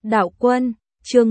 Đạo quân, chương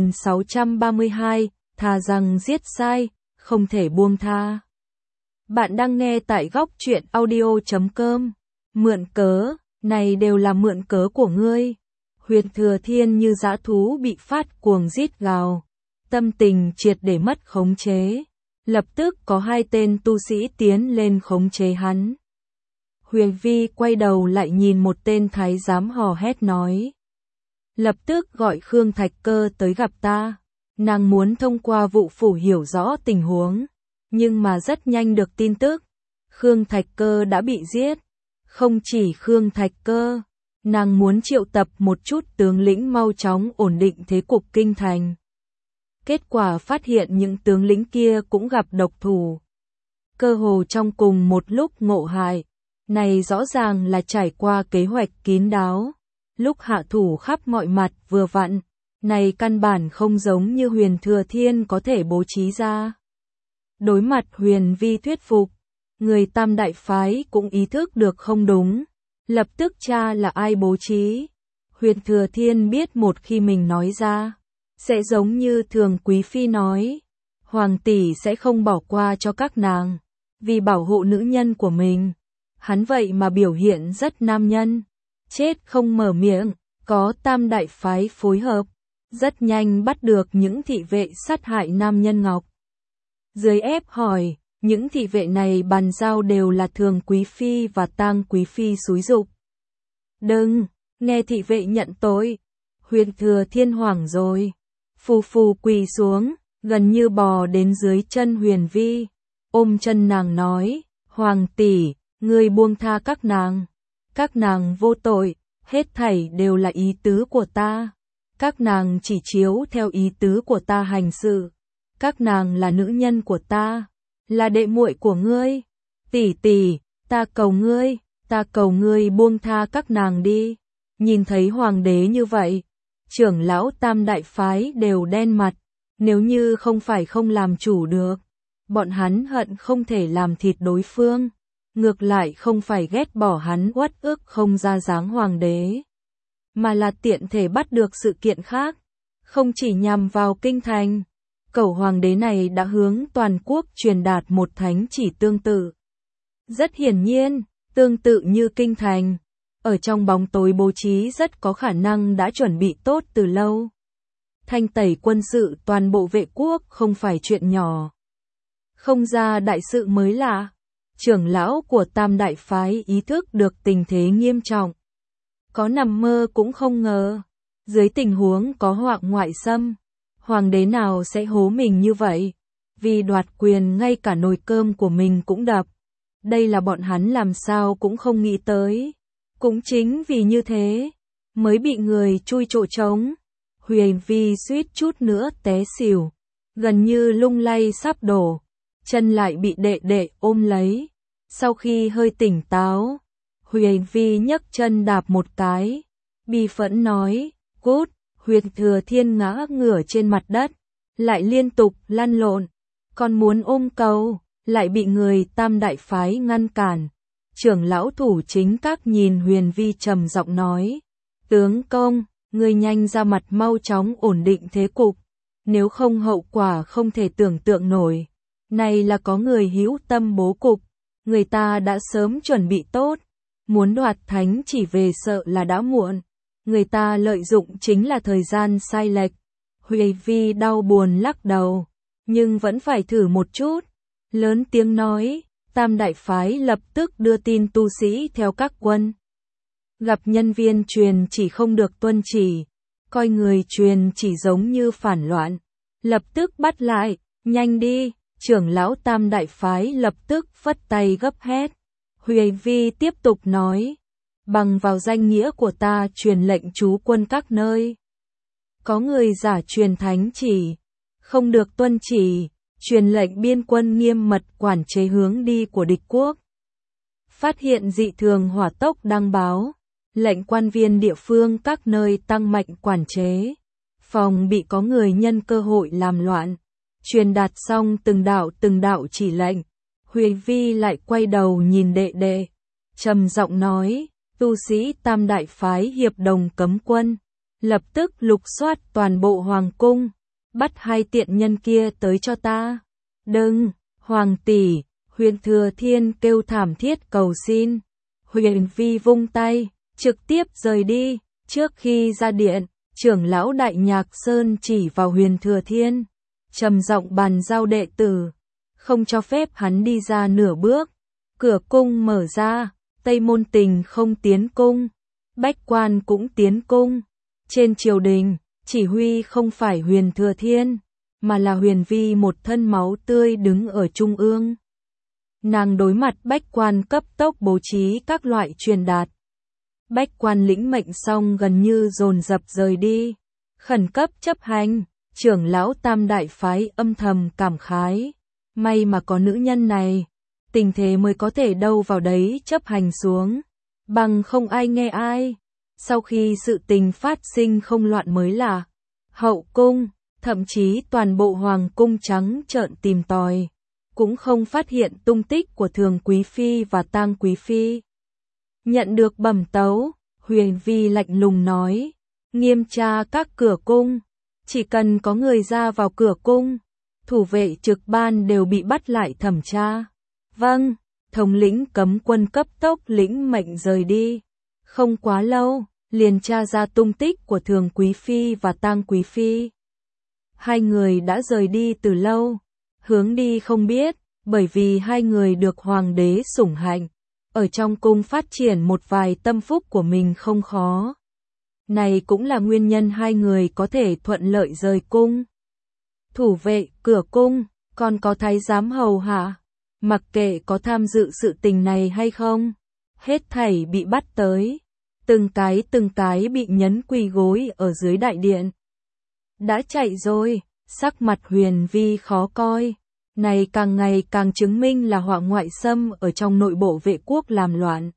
1632, thà rằng giết sai, không thể buông tha. Bạn đang nghe tại góc truyện audio.com. Mượn cớ, này đều là mượn cớ của ngươi. Huyền Thừa Thiên như dã thú bị phát cuồng rít gào, tâm tình triệt để mất khống chế. Lập tức có hai tên tu sĩ tiến lên khống chế hắn. Huyền Vi quay đầu lại nhìn một tên thái giám hò hét nói: lập tức gọi Khương Thạch Cơ tới gặp ta. Nàng muốn thông qua vụ phủ hiểu rõ tình huống, nhưng mà rất nhanh được tin tức, Khương Thạch Cơ đã bị giết. Không chỉ Khương Thạch Cơ, nàng muốn triệu tập một chút tướng lĩnh mau chóng ổn định thế cục kinh thành. Kết quả phát hiện những tướng lĩnh kia cũng gặp độc thủ. Cơ hồ trong cùng một lúc ngộ hại, này rõ ràng là trải qua kế hoạch kín đáo. Lúc hạ thủ khắp mọi mặt vừa vặn, này căn bản không giống như Huyền Thừa Thiên có thể bố trí ra. Đối mặt Huyền Vi thuyết phục, người Tam Đại Phái cũng ý thức được không đúng, lập tức tra là ai bố trí. Huyền Thừa Thiên biết một khi mình nói ra, sẽ giống như Thường Quý Phi nói, Hoàng tỷ sẽ không bỏ qua cho các nàng, vì bảo hộ nữ nhân của mình. Hắn vậy mà biểu hiện rất nam nhân, chết không mở miệng, có Tam Đại Phái phối hợp, rất nhanh bắt được những thị vệ sát hại nam nhân Ngọc. Dưới ép hỏi, những thị vệ này bàn giao đều là Thường Quý Phi và Tang Quý Phi xúi giục. Đừng, nghe thị vệ nhận tội. Huyền Thừa Thiên hoảng rồi, phù phù quỳ xuống, gần như bò đến dưới chân Huyền Vi, ôm chân nàng nói: Hoàng tỷ, ngươi buông tha các nàng vô tội, hết thảy đều là ý tứ của ta. Các nàng chỉ chiếu theo ý tứ của ta hành sự. Các nàng là nữ nhân của ta, là đệ muội của ngươi. Tỷ tỷ, ta cầu ngươi buông tha các nàng đi. Nhìn thấy hoàng đế như vậy, trưởng lão Tam Đại Phái đều đen mặt, nếu như không phải không làm chủ được, bọn hắn hận không thể làm thịt đối phương. Ngược lại không phải ghét bỏ hắn uất ức không ra dáng hoàng đế, mà là tiện thể bắt được sự kiện khác, không chỉ nhằm vào kinh thành. Cẩu hoàng đế này đã hướng toàn quốc truyền đạt một thánh chỉ tương tự. Rất hiển nhiên, tương tự như kinh thành, ở trong bóng tối bố trí rất có khả năng đã chuẩn bị tốt từ lâu. Thanh tẩy quân sự toàn bộ vệ quốc không phải chuyện nhỏ. Không ra đại sự mới lạ. Trưởng lão của Tam Đại Phái ý thức được tình thế nghiêm trọng. Có nằm mơ cũng không ngờ, dưới tình huống có họa ngoại xâm, hoàng đế nào sẽ hố mình như vậy, vì đoạt quyền ngay cả nồi cơm của mình cũng đập. Đây là bọn hắn làm sao cũng không nghĩ tới. Cũng chính vì như thế, mới bị người chui chỗ trống. Huyền Vi suýt chút nữa té xỉu, gần như lung lay sắp đổ. Chân lại bị đệ đệ ôm lấy. Sau khi hơi tỉnh táo, Huyền Vi nhấc chân đạp một cái, bi phẫn nói: cút. Huyền Thừa Thiên ngã ngửa trên mặt đất, lại liên tục lăn lộn, còn muốn ôm cầu, lại bị người Tam Đại Phái ngăn cản. Trưởng lão thủ chính các nhìn Huyền Vi trầm giọng nói: tướng công, ngươi nhanh ra mặt mau chóng ổn định thế cục, nếu không hậu quả không thể tưởng tượng nổi. Này là có người hữu tâm bố cục, người ta đã sớm chuẩn bị tốt, muốn đoạt thánh chỉ về sợ là đã muộn. Người ta lợi dụng chính là thời gian sai lệch. Huyền Vi đau buồn lắc đầu, nhưng vẫn phải thử một chút. Lớn tiếng nói, Tam Đại Phái lập tức đưa tin tu sĩ theo các quân. Gặp nhân viên truyền chỉ không được tuân chỉ, coi người truyền chỉ giống như phản loạn, lập tức bắt lại, nhanh đi. Trưởng lão Tam Đại Phái lập tức phất tay gấp hét. Huyền Vi tiếp tục nói: bằng vào danh nghĩa của ta truyền lệnh trú quân các nơi. Có người giả truyền thánh chỉ, không được tuân chỉ, truyền lệnh biên quân nghiêm mật quản chế hướng đi của địch quốc. Phát hiện dị thường hỏa tốc đăng báo, lệnh quan viên địa phương các nơi tăng mạnh quản chế, phòng bị có người nhân cơ hội làm loạn. Truyền đạt xong từng đạo chỉ lệnh, Huyền Vi lại quay đầu nhìn đệ đệ, trầm giọng nói: tu sĩ Tam Đại Phái hiệp đồng cấm quân, lập tức lục soát toàn bộ hoàng cung, bắt hai tiện nhân kia tới cho ta. Đừng, hoàng tỷ, Huyền Thừa Thiên kêu thảm thiết cầu xin. Huyền Vi vung tay, trực tiếp rời đi. Trước khi ra điện, trưởng lão Đại Nhạc Sơn chỉ vào Huyền Thừa Thiên, trầm giọng bàn giao đệ tử, không cho phép hắn đi ra nửa bước. Cửa cung mở ra, Tây Môn Tình không tiến cung, Bách Quan cũng tiến cung. Trên triều đình, chỉ huy không phải Huyền Thừa Thiên, mà là Huyền Vi một thân máu tươi đứng ở trung ương. Nàng đối mặt Bách Quan cấp tốc bố trí các loại truyền đạt. Bách Quan lĩnh mệnh xong gần như dồn dập rời đi, khẩn cấp chấp hành. Trưởng lão Tam Đại Phái âm thầm cảm khái, may mà có nữ nhân này, tình thế mới có thể đâu vào đấy chấp hành xuống, bằng không ai nghe ai. Sau khi sự tình phát sinh không loạn mới là hậu cung, thậm chí toàn bộ hoàng cung trắng trợn tìm tòi, cũng không phát hiện tung tích của Thường Quý Phi và Tang Quý Phi. Nhận được bẩm tấu, Huyền Vi lạnh lùng nói, nghiêm tra các cửa cung, chỉ cần có người ra vào cửa cung, thủ vệ trực ban đều bị bắt lại thẩm tra. Vâng, thống lĩnh cấm quân cấp tốc lĩnh mệnh rời đi. Không quá lâu, liền tra ra tung tích của Thường Quý Phi và Tang Quý Phi. Hai người đã rời đi từ lâu, hướng đi không biết, bởi vì hai người được hoàng đế sủng hạnh, ở trong cung phát triển một vài tâm phúc của mình không khó. Này cũng là nguyên nhân hai người có thể thuận lợi rời cung. Thủ vệ cửa cung, còn có thái giám hầu hạ, mặc kệ có tham dự sự tình này hay không, hết thảy bị bắt tới, từng cái bị nhấn quỳ gối ở dưới đại điện. Đã chạy rồi, sắc mặt Huyền Vi khó coi, này càng ngày càng chứng minh là họa ngoại xâm ở trong nội bộ Vệ quốc làm loạn.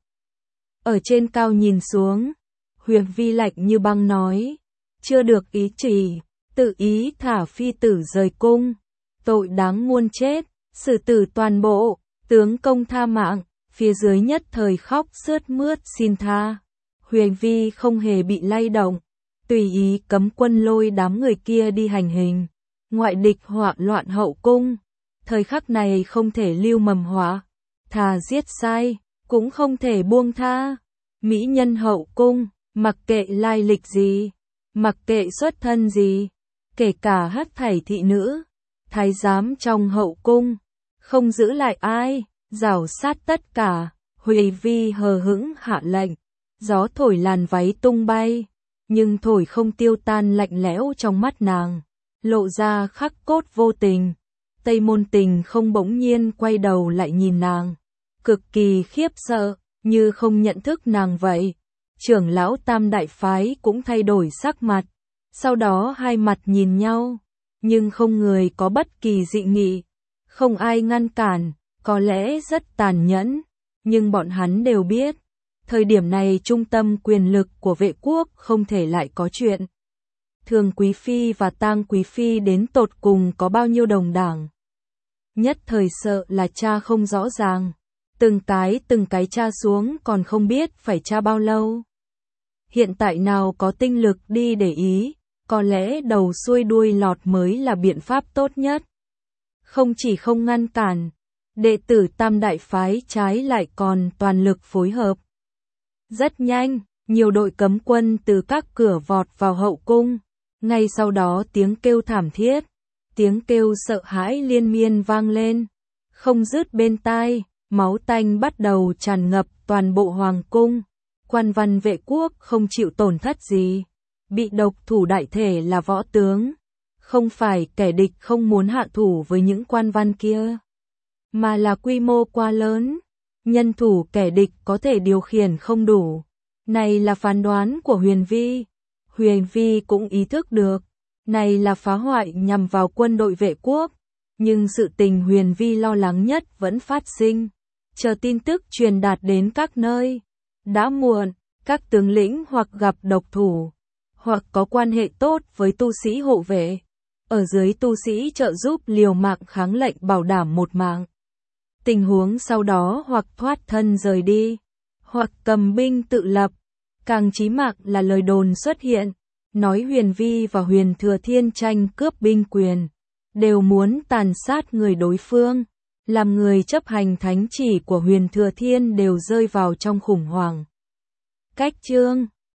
Ở trên cao nhìn xuống, Huyền Vi lạnh như băng nói, chưa được ý chỉ, tự ý thả phi tử rời cung, tội đáng muôn chết, xử tử toàn bộ, tướng công tha mạng. Phía dưới nhất thời khóc sướt mướt xin tha. Huyền Vi không hề bị lay động, tùy ý cấm quân lôi đám người kia đi hành hình. Ngoại địch họa loạn hậu cung, thời khắc này không thể lưu mầm họa, thà giết sai, cũng không thể buông tha. Mỹ nhân hậu cung, mặc kệ lai lịch gì, mặc kệ xuất thân gì, kể cả hắc thảy thị nữ, thái giám trong hậu cung, không giữ lại ai, rảo sát tất cả. Huyền Vi hờ hững hạ lệnh, gió thổi làn váy tung bay, nhưng thổi không tiêu tan lạnh lẽo trong mắt nàng, lộ ra khắc cốt vô tình. Tây Môn Tình không bỗng nhiên quay đầu lại nhìn nàng, cực kỳ khiếp sợ, như không nhận thức nàng vậy. Trưởng lão Tam Đại Phái cũng thay đổi sắc mặt, sau đó hai mặt nhìn nhau, nhưng không người có bất kỳ dị nghị, không ai ngăn cản, có lẽ rất tàn nhẫn, nhưng bọn hắn đều biết, thời điểm này trung tâm quyền lực của Vệ quốc không thể lại có chuyện. Thường Quý Phi và Tang Quý Phi đến tột cùng có bao nhiêu đồng đảng? Nhất thời sợ là tra không rõ ràng, từng cái tra xuống còn không biết phải tra bao lâu. Hiện tại nào có tinh lực đi để ý, có lẽ đầu xuôi đuôi lọt mới là biện pháp tốt nhất. Không chỉ không ngăn cản, đệ tử Tam Đại Phái trái lại còn toàn lực phối hợp. Rất nhanh, nhiều đội cấm quân từ các cửa vọt vào hậu cung, ngay sau đó tiếng kêu thảm thiết, tiếng kêu sợ hãi liên miên vang lên, không dứt bên tai, máu tanh bắt đầu tràn ngập toàn bộ hoàng cung. Quan văn Vệ quốc không chịu tổn thất gì, bị độc thủ đại thể là võ tướng, không phải kẻ địch không muốn hạ thủ với những quan văn kia, mà là quy mô quá lớn, nhân thủ kẻ địch có thể điều khiển không đủ. Này là phán đoán của Huyền Vi. Huyền Vi cũng ý thức được, này là phá hoại nhằm vào quân đội Vệ quốc, nhưng sự tình Huyền Vi lo lắng nhất vẫn phát sinh, chờ tin tức truyền đạt đến các nơi. Đã muộn, các tướng lĩnh hoặc gặp độc thủ, hoặc có quan hệ tốt với tu sĩ hộ vệ, ở dưới tu sĩ trợ giúp liều mạng kháng lệnh bảo đảm một mạng. Tình huống sau đó hoặc thoát thân rời đi, hoặc cầm binh tự lập, càng chí mạng là lời đồn xuất hiện, nói Huyền Vi và Huyền Thừa Thiên tranh cướp binh quyền, đều muốn tàn sát người đối phương, làm người chấp hành thánh chỉ của Huyền Thừa Thiên đều rơi vào trong khủng hoảng. Cách chương